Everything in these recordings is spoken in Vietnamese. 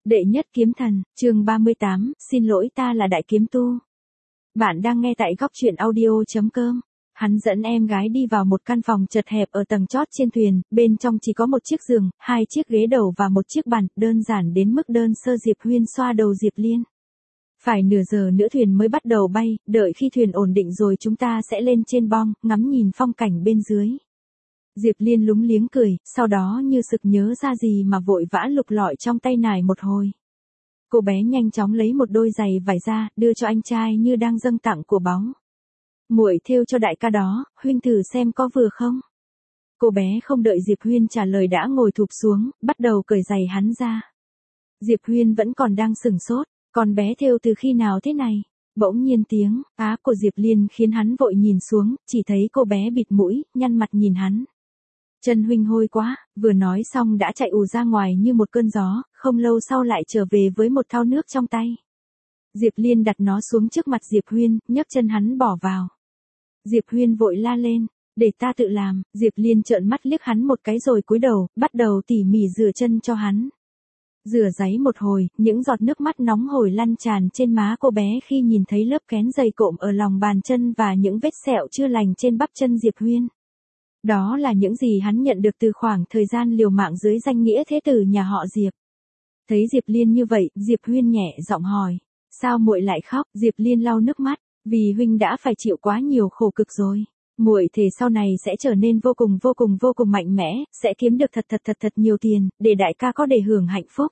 Đệ nhất kiếm thần, chương 38, xin lỗi ta là đại kiếm tu. Bạn đang nghe tại góc truyện audio.com. Hắn dẫn em gái đi vào một căn phòng chật hẹp ở tầng chót trên thuyền, bên trong chỉ có một chiếc giường, hai chiếc ghế đầu và một chiếc bàn, đơn giản đến mức đơn sơ. Diệp Huyên xoa đầu Diệp Liên. Phải nửa giờ nữa thuyền mới bắt đầu bay, đợi khi thuyền ổn định rồi chúng ta sẽ lên trên bong, ngắm nhìn phong cảnh bên dưới. Diệp Liên lúng liếng cười, sau đó như sực nhớ ra gì mà vội vã lục lọi trong tay nải một hồi. Cô bé nhanh chóng lấy một đôi giày vải ra, đưa cho anh trai như đang dâng tặng của báu. Muội thêu cho đại ca đó, Huynh thử xem có vừa không? Cô bé không đợi Diệp Huyên trả lời đã ngồi thụp xuống, bắt đầu cởi giày hắn ra. Diệp Huyên vẫn còn đang sửng sốt, con bé thêu từ khi nào thế này? Bỗng nhiên tiếng á của Diệp Liên khiến hắn vội nhìn xuống, chỉ thấy cô bé bịt mũi, nhăn mặt nhìn hắn. Chân Huynh hôi quá, vừa nói xong đã chạy ù ra ngoài như một cơn gió, không lâu sau lại trở về với một thau nước trong tay. Diệp Liên đặt nó xuống trước mặt Diệp Huyên, nhấc chân hắn bỏ vào. Diệp Huyên vội la lên, để ta tự làm. Diệp Liên trợn mắt liếc hắn một cái rồi cúi đầu, bắt đầu tỉ mỉ rửa chân cho hắn. Rửa ráy một hồi, những giọt nước mắt nóng hổi lăn tràn trên má cô bé khi nhìn thấy lớp kén dày cộm ở lòng bàn chân và những vết sẹo chưa lành trên bắp chân Diệp Huyên. Đó là những gì hắn nhận được từ khoảng thời gian liều mạng dưới danh nghĩa thế tử nhà họ Diệp. Thấy Diệp Liên như vậy, Diệp Huyên nhẹ giọng hỏi, sao muội lại khóc? Diệp Liên lau nước mắt, vì Huynh đã phải chịu quá nhiều khổ cực rồi. Muội thề sau này sẽ trở nên vô cùng mạnh mẽ, sẽ kiếm được thật nhiều tiền, để đại ca có để hưởng hạnh phúc.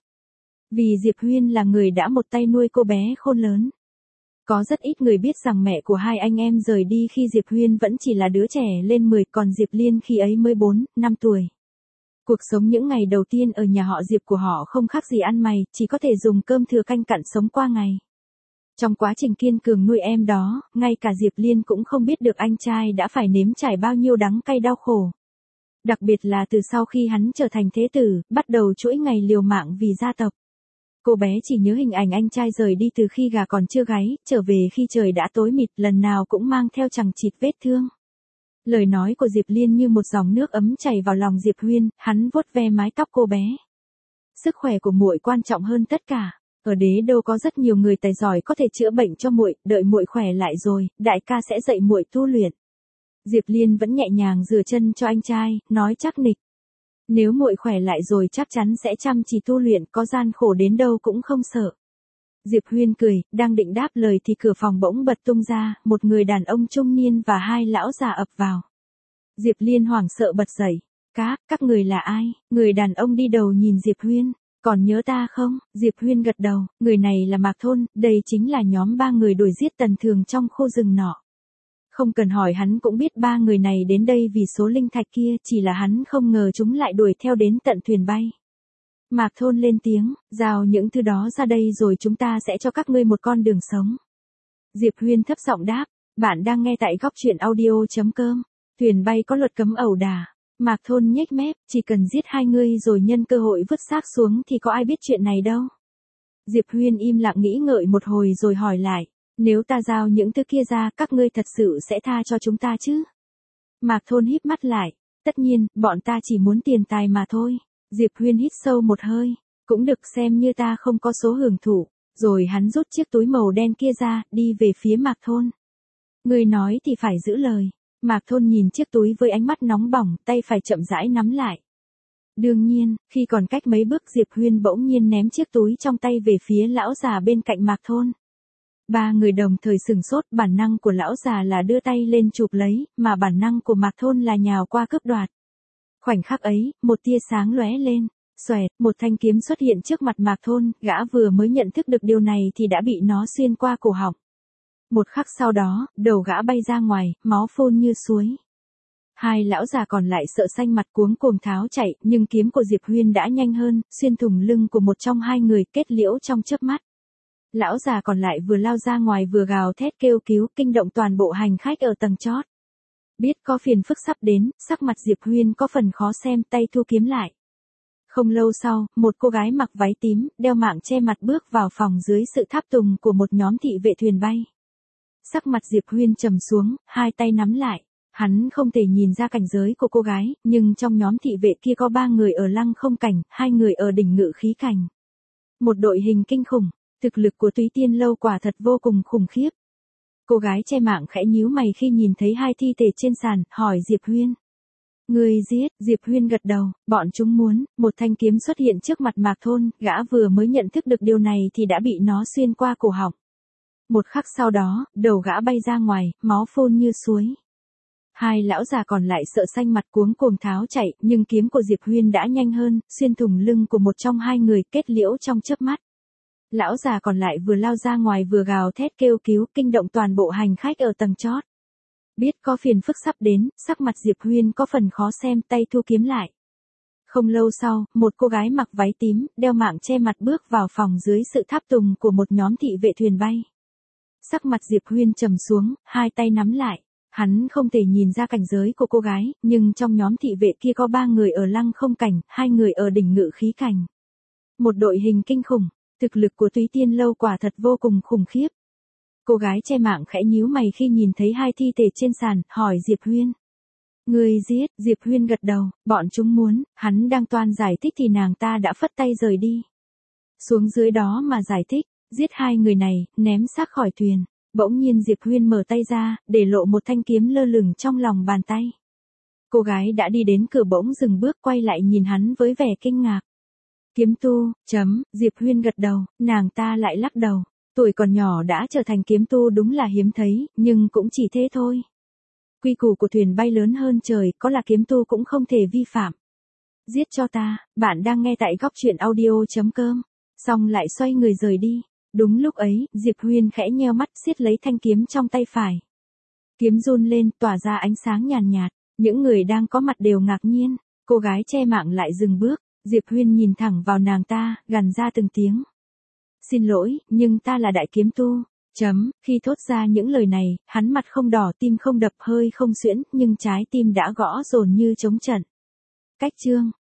Vì Diệp Huyên là người đã một tay nuôi cô bé khôn lớn. Có rất ít người biết rằng mẹ của hai anh em rời đi khi Diệp Huyên vẫn chỉ là đứa trẻ lên 10, còn Diệp Liên khi ấy mới 4, 5 tuổi. Cuộc sống những ngày đầu tiên ở nhà họ Diệp của họ không khác gì ăn mày, chỉ có thể dùng cơm thừa canh cặn sống qua ngày. Trong quá trình kiên cường nuôi em đó, ngay cả Diệp Liên cũng không biết được anh trai đã phải nếm trải bao nhiêu đắng cay đau khổ. Đặc biệt là từ sau khi hắn trở thành thế tử, bắt đầu chuỗi ngày liều mạng vì gia tộc. Cô bé chỉ nhớ hình ảnh anh trai rời đi từ khi gà còn chưa gáy, trở về khi trời đã tối mịt, lần nào cũng mang theo chằng chịt vết thương. Lời nói của Diệp Liên như một dòng nước ấm chảy vào lòng Diệp Huyên, hắn vuốt ve mái tóc cô bé. Sức khỏe của muội quan trọng hơn tất cả. Ở Đế Đô có rất nhiều người tài giỏi có thể chữa bệnh cho muội, đợi muội khỏe lại rồi, đại ca sẽ dạy muội tu luyện. Diệp Liên vẫn nhẹ nhàng rửa chân cho anh trai, nói chắc nịch. Nếu muội khỏe lại rồi chắc chắn sẽ chăm chỉ tu luyện, có gian khổ đến đâu cũng không sợ. Diệp Huyên cười, đang định đáp lời thì cửa phòng bỗng bật tung ra, một người đàn ông trung niên và hai lão già ập vào. Diệp Liên hoảng sợ bật dậy, các người là ai? Người đàn ông đi đầu nhìn Diệp Huyên, còn nhớ ta không? Diệp Huyên gật đầu, người này là Mạc Thôn, đây chính là nhóm 3 người đuổi giết Tần Thường trong khu rừng nọ. Không cần hỏi hắn cũng biết 3 người này đến đây vì số linh thạch kia, chỉ là hắn không ngờ chúng lại đuổi theo đến tận thuyền bay. Mạc Thôn lên tiếng, giao những thứ đó ra đây rồi chúng ta sẽ cho các ngươi một con đường sống. Diệp Huyên thấp giọng đáp, bạn đang nghe tại góc truyện audio.com. Thuyền bay có luật cấm ẩu đả. Mạc Thôn nhếch mép, chỉ cần giết hai ngươi rồi nhân cơ hội vứt xác xuống thì có ai biết chuyện này đâu. Diệp Huyên im lặng nghĩ ngợi một hồi rồi hỏi lại, nếu ta giao những thứ kia ra, các ngươi thật sự sẽ tha cho chúng ta chứ? Mạc Thôn híp mắt lại, tất nhiên, bọn ta chỉ muốn tiền tài mà thôi. Diệp Huyên hít sâu một hơi, cũng được xem như ta không có số hưởng thụ. Rồi hắn rút chiếc túi màu đen kia ra, đi về phía Mạc Thôn. Ngươi nói thì phải giữ lời. Mạc Thôn nhìn chiếc túi với ánh mắt nóng bỏng, tay phải chậm rãi nắm lại. Đương nhiên, khi còn cách mấy bước Diệp Huyên bỗng nhiên ném chiếc túi trong tay về phía lão già bên cạnh Mạc Thôn. 3 người đồng thời sửng sốt, bản năng của lão già là đưa tay lên chụp lấy, mà bản năng của Mạc Thôn là nhào qua cướp đoạt. Khoảnh khắc ấy, một tia sáng lóe lên, xoẹt, một thanh kiếm xuất hiện trước mặt Mạc Thôn, gã vừa mới nhận thức được điều này thì đã bị nó xuyên qua cổ họng. Một khắc sau đó, đầu gã bay ra ngoài, máu phun như suối. Hai lão già còn lại sợ xanh mặt cuống cuồng tháo chạy, nhưng kiếm của Diệp Huyên đã nhanh hơn, xuyên thủng lưng của một trong hai người, kết liễu trong chớp mắt. Lão già còn lại vừa lao ra ngoài vừa gào thét kêu cứu, kinh động toàn bộ hành khách ở tầng chót. Biết có phiền phức sắp đến, sắc mặt Diệp Huyên có phần khó xem, tay thu kiếm lại. Không lâu sau, một cô gái mặc váy tím, đeo mạng che mặt bước vào phòng dưới sự tháp tùng của một nhóm thị vệ thuyền bay. Sắc mặt Diệp Huyên trầm xuống, hai tay nắm lại. Hắn không thể nhìn ra cảnh giới của cô gái, nhưng trong nhóm thị vệ kia có 3 người ở lăng không cảnh, 2 người ở đỉnh ngự khí cảnh. Một đội hình kinh khủng, thực lực của Túy Tiên Lâu quả thật vô cùng khủng khiếp. Cô gái che mạng khẽ nhíu mày khi nhìn thấy hai thi thể trên sàn, hỏi Diệp Huyên. Người giết, Diệp Huyên gật đầu, bọn chúng muốn, một thanh kiếm xuất hiện trước mặt Mạc Thôn, gã vừa mới nhận thức được điều này thì đã bị nó xuyên qua cổ họng. Một khắc sau đó, đầu gã bay ra ngoài, máu phun như suối. Hai lão già còn lại sợ xanh mặt cuống cuồng tháo chạy, nhưng kiếm của Diệp Huyên đã nhanh hơn, xuyên thủng lưng của một trong hai người, kết liễu trong chớp mắt. Lão già còn lại vừa lao ra ngoài vừa gào thét kêu cứu, kinh động toàn bộ hành khách ở tầng chót. Biết có phiền phức sắp đến, sắc mặt Diệp Huyên có phần khó xem, tay thu kiếm lại. Không lâu sau, một cô gái mặc váy tím, đeo mạng che mặt bước vào phòng dưới sự tháp tùng của một nhóm thị vệ thuyền bay. Sắc mặt Diệp Huyên trầm xuống, hai tay nắm lại. Hắn không thể nhìn ra cảnh giới của cô gái, nhưng trong nhóm thị vệ kia có 3 người ở lăng không cảnh, 2 người ở đỉnh ngự khí cảnh. Một đội hình kinh khủng, thực lực của Túy Tiên Lâu quả thật vô cùng khủng khiếp. Cô gái che mạng khẽ nhíu mày khi nhìn thấy hai thi thể trên sàn, hỏi Diệp Huyên. Người giết, Diệp Huyên gật đầu, bọn chúng muốn, hắn đang toan giải thích thì nàng ta đã phất tay rời đi. Xuống dưới đó mà giải thích, giết hai người này, ném xác khỏi thuyền. Bỗng nhiên Diệp Huyên mở tay ra, để lộ một thanh kiếm lơ lửng trong lòng bàn tay. Cô gái đã đi đến cửa bỗng dừng bước quay lại nhìn hắn với vẻ kinh ngạc. Kiếm tu, Diệp Huyên gật đầu, nàng ta lại lắc đầu. Tuổi còn nhỏ đã trở thành kiếm tu đúng là hiếm thấy, nhưng cũng chỉ thế thôi. Quy củ của thuyền bay lớn hơn trời, có là kiếm tu cũng không thể vi phạm. Giết cho ta, bạn đang nghe tại góc truyện audio.com. Xong lại xoay người rời đi. Đúng lúc ấy, Diệp Huyên khẽ nheo mắt siết lấy thanh kiếm trong tay phải. Kiếm run lên, tỏa ra ánh sáng nhàn nhạt. Những người đang có mặt đều ngạc nhiên. Cô gái che mạng lại dừng bước. Diệp Huyên nhìn thẳng vào nàng ta, gằn ra từng tiếng. Xin lỗi, nhưng ta là đại kiếm tu. Khi thốt ra những lời này, hắn mặt không đỏ, tim không đập, hơi không suyễn, nhưng trái tim đã gõ dồn như trống trận. Cách chương